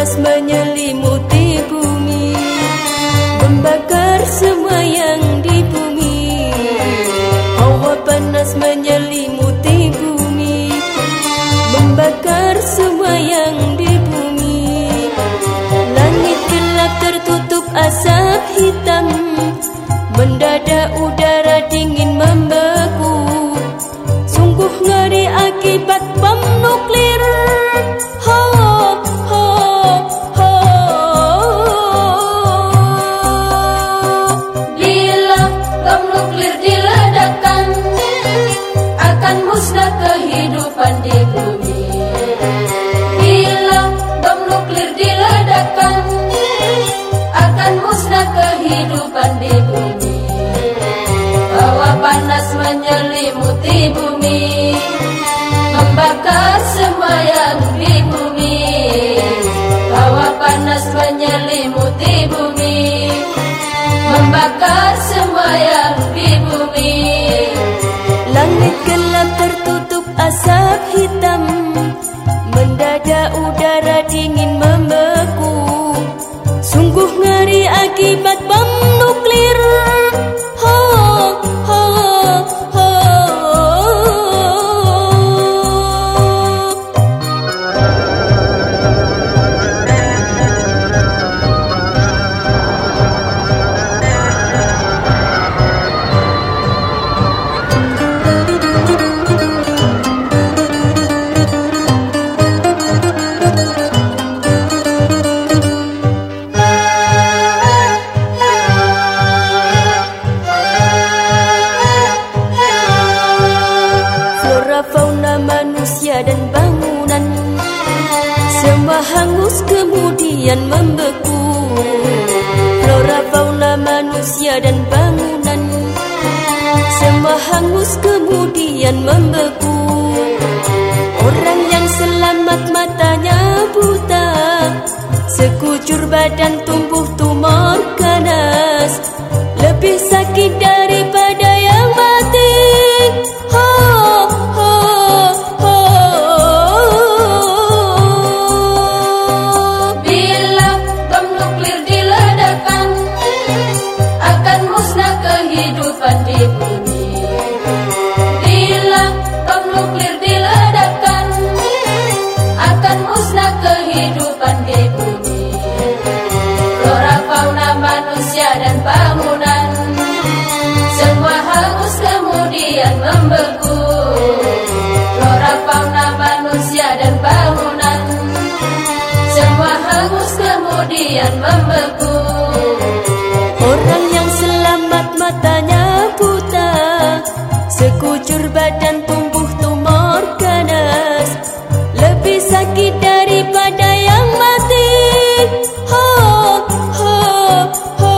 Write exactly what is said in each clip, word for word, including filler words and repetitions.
panas menyelimuti bumi, membakar semua yang di bumi. Hawa panas menyelimuti bumi, membakar semua yang di bumi. Langit gelap tertutup asap hitam, mendadak udara dingin membeku. Sungguh ngeri akibat bom nuklir. Ho, ho, ho. Bila bom nuklir diledakkan, akan musnah kehidupan di bumi. Bila bom nuklir diledakkan, akan musnah kehidupan di bumi. Hawa panas menyelimuti bumi, membakar semua yang di bumi. Hawa panas menyelimuti bumi, membakar semua yang di bumi. Langit gelap tertutup asap hitam, mendadak udara dingin membeku. Sungguh ngeri akibat bom nuklir. Ho, ho, ho. Fauna manusia dan bangunan semua hangus kemudian membeku. Flora fauna manusia dan bangunan semua hangus kemudian membeku. Orang yang selamat matanya buta, sekujur badan tumbuh tumor ganas, lebih sakit daripada yang mati. Ho, ho, ho. Bila bom nuklir diledakkan, akan musnah kehidupan di bumi. Bila bom nuklir diledakkan, akan musnah kehidupan di bumi. Flora fauna manusia dan bangunan semua hangus kemudian membeku. Flora fauna manusia dan bangunan semua hangus kemudian membeku. Orang yang selamat matanya buta, sekujur badan tumbuh tumor ganas, lebih sakit daripada yang mati. Ho, ho, ho.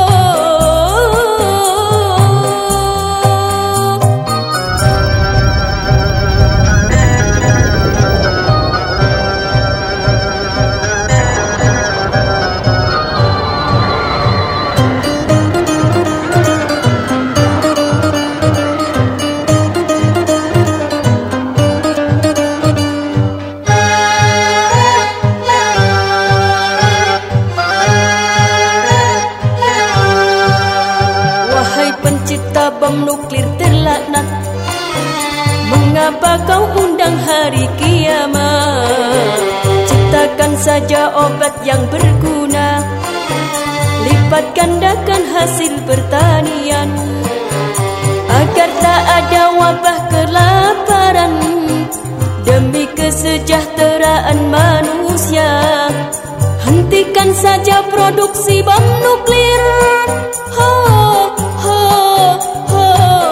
Pencipta bom nuklir terlaknat, mengapa kau undang hari kiamat? Ciptakan saja obat yang berguna, lipat gandakan hasil pertanian, agar tak ada wabah kelaparan, demi kesejahteraan manusia. Hentikan saja produksi bom nuklir. Ho, ho, ho.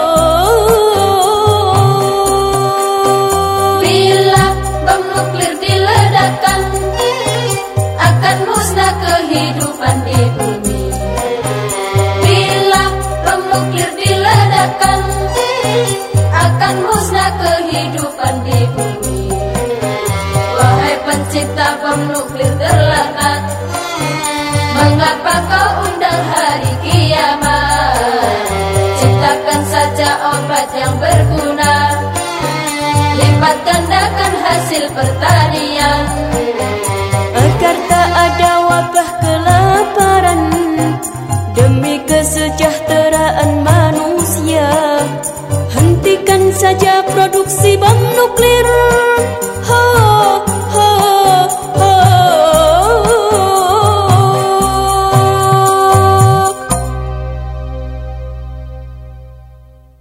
Bila bom nuklir diledakkan, akan musnah kehidupan di bumi. Bila bom nuklir diledakkan, akan musnah kehidupan di bumi. Wahai pencipta bom nuklir terlaknat, mengapa kau undang hari kiamat? Ciptakan saja obat yang berguna, lipat gandakan hasil pertanian, agar tak ada saja produksi bom nuklir.